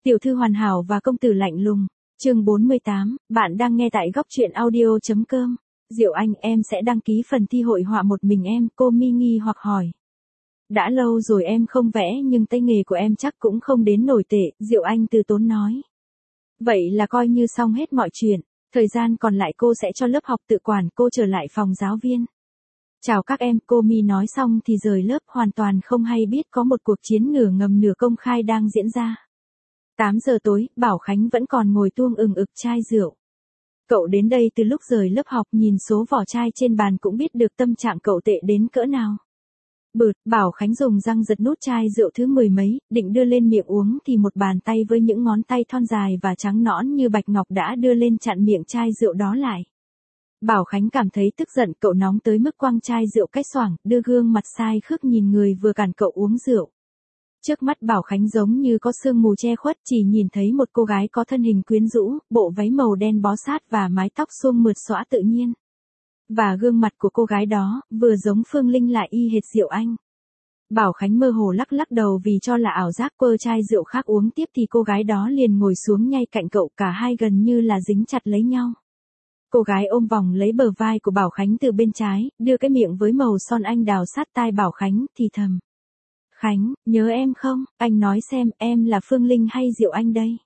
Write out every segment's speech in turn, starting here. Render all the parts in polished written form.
Tiểu thư hoàn hảo và công tử lạnh lùng. Chương 48, bạn đang nghe tại góc truyện audio.com. Diệu Anh, em sẽ đăng ký phần thi hội họa một mình em, cô Mi nghi hoặc hỏi. Đã lâu rồi em không vẽ nhưng tay nghề của em chắc cũng không đến nổi tệ, Diệu Anh từ tốn nói. Vậy là coi như xong hết mọi chuyện, thời gian còn lại cô sẽ cho lớp học tự quản, cô trở lại phòng giáo viên. Chào các em, cô Mi nói xong thì rời lớp, hoàn toàn không hay biết có một cuộc chiến nửa ngầm nửa công khai đang diễn ra. 8 giờ tối, Bảo Khánh vẫn còn ngồi tuông ực chai rượu. Cậu đến đây từ lúc rời lớp học, nhìn số vỏ chai trên bàn cũng biết được tâm trạng cậu tệ đến cỡ nào. Bụt, Bảo Khánh dùng răng giật nút chai rượu thứ 10 mấy, định đưa lên miệng uống thì một bàn tay với những ngón tay thon dài và trắng nõn như bạch ngọc đã đưa lên chặn miệng chai rượu đó lại. Bảo Khánh cảm thấy tức giận, cậu nóng tới mức quăng chai rượu cách xoảng, đưa gương mặt sai khước nhìn người vừa cản cậu uống rượu. Trước mắt Bảo Khánh giống như có sương mù che khuất, chỉ nhìn thấy một cô gái có thân hình quyến rũ, bộ váy màu đen bó sát và mái tóc suông mượt xõa tự nhiên. Và gương mặt của cô gái đó, vừa giống Phương Linh lại y hệt Diệu Anh. Bảo Khánh mơ hồ lắc đầu vì cho là ảo giác, quơ chai rượu khác uống tiếp thì cô gái đó liền ngồi xuống ngay cạnh cậu, cả hai gần như là dính chặt lấy nhau. Cô gái ôm vòng lấy bờ vai của Bảo Khánh từ bên trái, đưa cái miệng với màu son anh đào sát tai Bảo Khánh, thì thầm. Khánh, nhớ em không? Anh nói xem, em là Phương Linh hay Diệu Anh đây?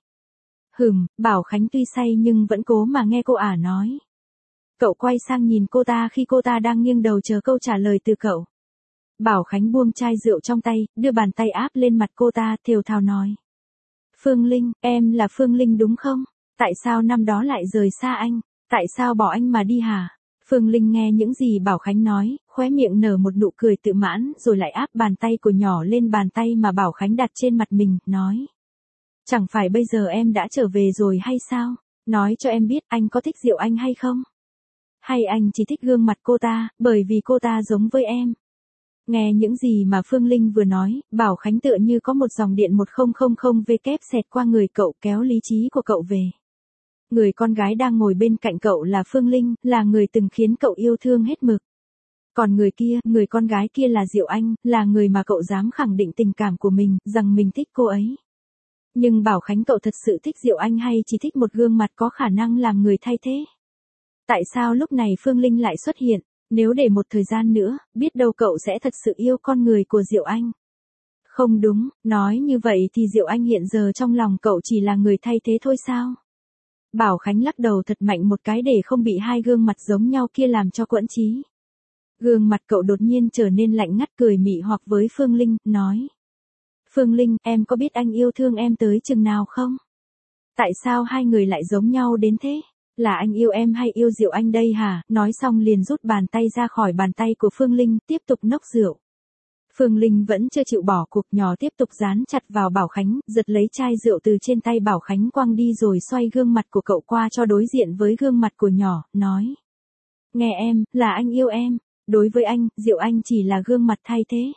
Bảo Khánh tuy say nhưng vẫn cố mà nghe cô ả nói. Cậu quay sang nhìn cô ta khi cô ta đang nghiêng đầu chờ câu trả lời từ cậu. Bảo Khánh buông chai rượu trong tay, đưa bàn tay áp lên mặt cô ta, thều thào nói. Phương Linh, em là Phương Linh đúng không? Tại sao năm đó lại rời xa anh? Tại sao bỏ anh mà đi hả? Phương Linh nghe những gì Bảo Khánh nói, khóe miệng nở một nụ cười tự mãn, rồi lại áp bàn tay của nhỏ lên bàn tay mà Bảo Khánh đặt trên mặt mình, nói. Chẳng phải bây giờ em đã trở về rồi hay sao? Nói cho em biết anh có thích Diệu Anh hay không? Hay anh chỉ thích gương mặt cô ta, bởi vì cô ta giống với em? Nghe những gì mà Phương Linh vừa nói, Bảo Khánh tựa như có một dòng điện 1000V xẹt qua người cậu, kéo lý trí của cậu về. Người con gái đang ngồi bên cạnh cậu là Phương Linh, là người từng khiến cậu yêu thương hết mực. Còn người kia, người con gái kia là Diệu Anh, là người mà cậu dám khẳng định tình cảm của mình, rằng mình thích cô ấy. Nhưng Bảo Khánh, cậu thật sự thích Diệu Anh hay chỉ thích một gương mặt có khả năng làm người thay thế? Tại sao lúc này Phương Linh lại xuất hiện? Nếu để một thời gian nữa, biết đâu cậu sẽ thật sự yêu con người của Diệu Anh. Không đúng, nói như vậy thì Diệu Anh hiện giờ trong lòng cậu chỉ là người thay thế thôi sao? Bảo Khánh lắc đầu thật mạnh một cái để không bị hai gương mặt giống nhau kia làm cho quẫn trí. Gương mặt cậu đột nhiên trở nên lạnh ngắt, cười mị hoặc với Phương Linh, nói. Phương Linh, em có biết anh yêu thương em tới chừng nào không? Tại sao hai người lại giống nhau đến thế? Là anh yêu em hay yêu Diệu Anh đây hả? Nói xong liền rút bàn tay ra khỏi bàn tay của Phương Linh, tiếp tục nốc rượu. Phương Linh vẫn chưa chịu bỏ cuộc, nhỏ tiếp tục dán chặt vào Bảo Khánh, giật lấy chai rượu từ trên tay Bảo Khánh quăng đi rồi xoay gương mặt của cậu qua cho đối diện với gương mặt của nhỏ, nói. Nghe em, là anh yêu em. Đối với anh, Diệu Anh chỉ là gương mặt thay thế.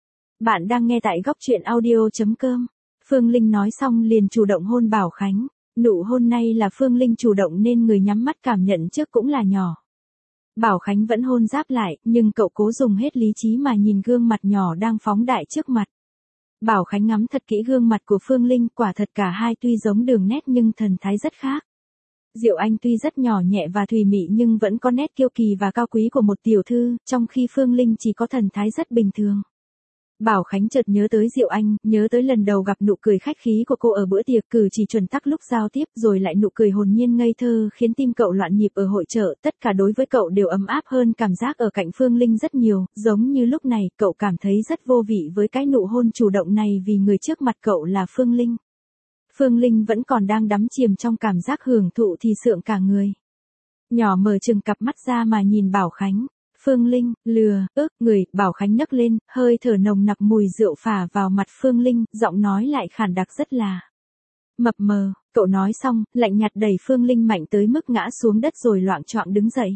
Bạn đang nghe tại góc truyện audio.com. Phương Linh nói xong liền chủ động hôn Bảo Khánh. Nụ hôn này là Phương Linh chủ động nên người nhắm mắt cảm nhận trước cũng là nhỏ. Bảo Khánh vẫn hôn giáp lại, nhưng cậu cố dùng hết lý trí mà nhìn gương mặt nhỏ đang phóng đại trước mặt. Bảo Khánh ngắm thật kỹ gương mặt của Phương Linh, quả thật cả hai tuy giống đường nét nhưng thần thái rất khác. Diệu Anh tuy rất nhỏ nhẹ và thùy mị nhưng vẫn có nét kiêu kỳ và cao quý của một tiểu thư, trong khi Phương Linh chỉ có thần thái rất bình thường. Bảo Khánh chợt nhớ tới Diệu Anh, nhớ tới lần đầu gặp nụ cười khách khí của cô ở bữa tiệc, cử chỉ chuẩn tắc lúc giao tiếp, rồi lại nụ cười hồn nhiên ngây thơ khiến tim cậu loạn nhịp ở hội chợ, tất cả đối với cậu đều ấm áp hơn cảm giác ở cạnh Phương Linh rất nhiều, giống như lúc này, cậu cảm thấy rất vô vị với cái nụ hôn chủ động này vì người trước mặt cậu là Phương Linh. Phương Linh vẫn còn đang đắm chìm trong cảm giác hưởng thụ thì sượng cả người. Nhỏ mở trừng cặp mắt ra mà nhìn Bảo Khánh. Phương Linh, người, Bảo Khánh nấc lên, hơi thở nồng nặc mùi rượu phả vào mặt Phương Linh, giọng nói lại khản đặc rất là mập mờ, cậu nói xong, lạnh nhạt đẩy Phương Linh mạnh tới mức ngã xuống đất rồi loạng choạng đứng dậy.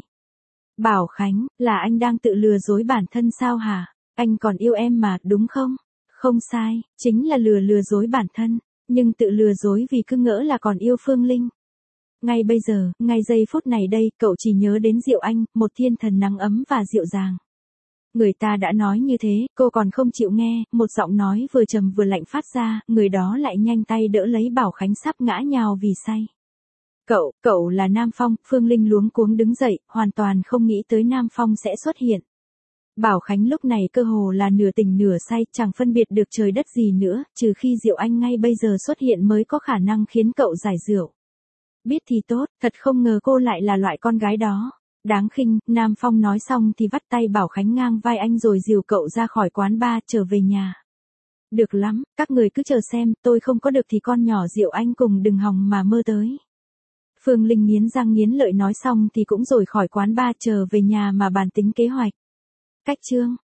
Bảo Khánh, là anh đang tự lừa dối bản thân sao hả? Anh còn yêu em mà, đúng không? Không sai, chính là lừa dối bản thân, nhưng tự lừa dối vì cứ ngỡ là còn yêu Phương Linh. Ngay bây giờ, ngay giây phút này đây, cậu chỉ nhớ đến Diệu Anh, một thiên thần nắng ấm và dịu dàng. Người ta đã nói như thế, cô còn không chịu nghe, một giọng nói vừa trầm vừa lạnh phát ra, người đó lại nhanh tay đỡ lấy Bảo Khánh sắp ngã nhào vì say. Cậu là Nam Phong, Phương Linh luống cuống đứng dậy, hoàn toàn không nghĩ tới Nam Phong sẽ xuất hiện. Bảo Khánh lúc này cơ hồ là nửa tỉnh nửa say, chẳng phân biệt được trời đất gì nữa, trừ khi Diệu Anh ngay bây giờ xuất hiện mới có khả năng khiến cậu giải rượu. Biết thì tốt, thật không ngờ cô lại là loại con gái đó. Đáng khinh, Nam Phong nói xong thì vắt tay Bảo Khánh ngang vai anh rồi dìu cậu ra khỏi quán bar trở về nhà. Được lắm, các người cứ chờ xem, tôi không có được thì con nhỏ Diệu Anh cùng đừng hòng mà mơ tới. Phương Linh nghiến răng nghiến lợi nói xong thì cũng rồi khỏi quán bar trở về nhà mà bàn tính kế hoạch. Cách chương